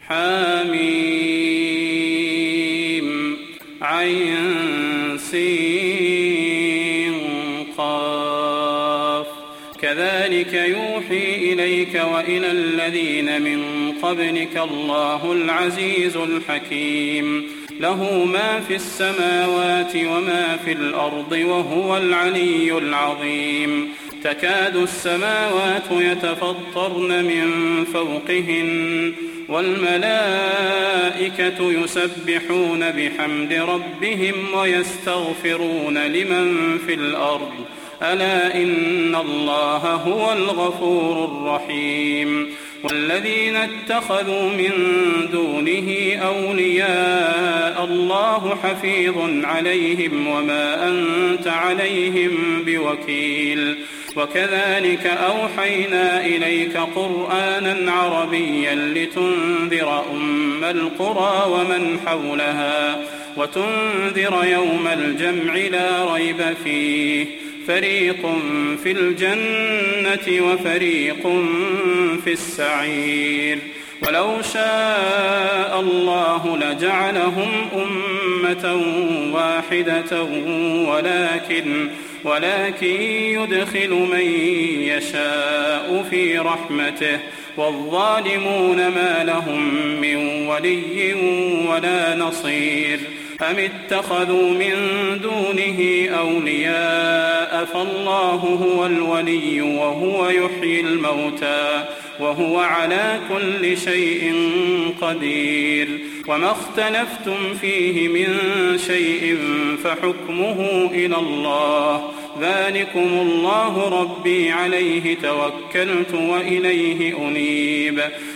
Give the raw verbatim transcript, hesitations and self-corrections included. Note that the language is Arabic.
حميم عين سين قاف كذلك يوحي إليك وإلى الذين من قبلك الله العزيز الحكيم له ما في السماوات وما في الأرض وهو العلي العظيم تكاد السماوات يتفطرن من فوقهن والملائكة يسبحون بحمد ربهم ويستغفرون لمن في الأرض ألا إن الله هو الغفور الرحيم والذين اتخذوا من دونه أولياء الله حفيظ عليهم وما أنت عليهم بوكيل وكذلك أوحينا إليك قرآنا عربيا لتنذر أم القرى ومن حولها وتنذر يوم الجمع لا ريب فيه فريق في الجنة وفريق في السعير ولو شاء الله لجعلهم أمة واحدة ولكن ولكن يدخل من يشاء في رحمته والظالمون ما لهم من ولي ولا نصير أم اتخذوا من دونه أولياء فالله هو الولي وهو يحيي الموتى وهو على كل شيء قدير وما اختلفتم فيه من شيء فحكمه إلى الله ذلكم الله ربي عليه توكلت وإليه أنيب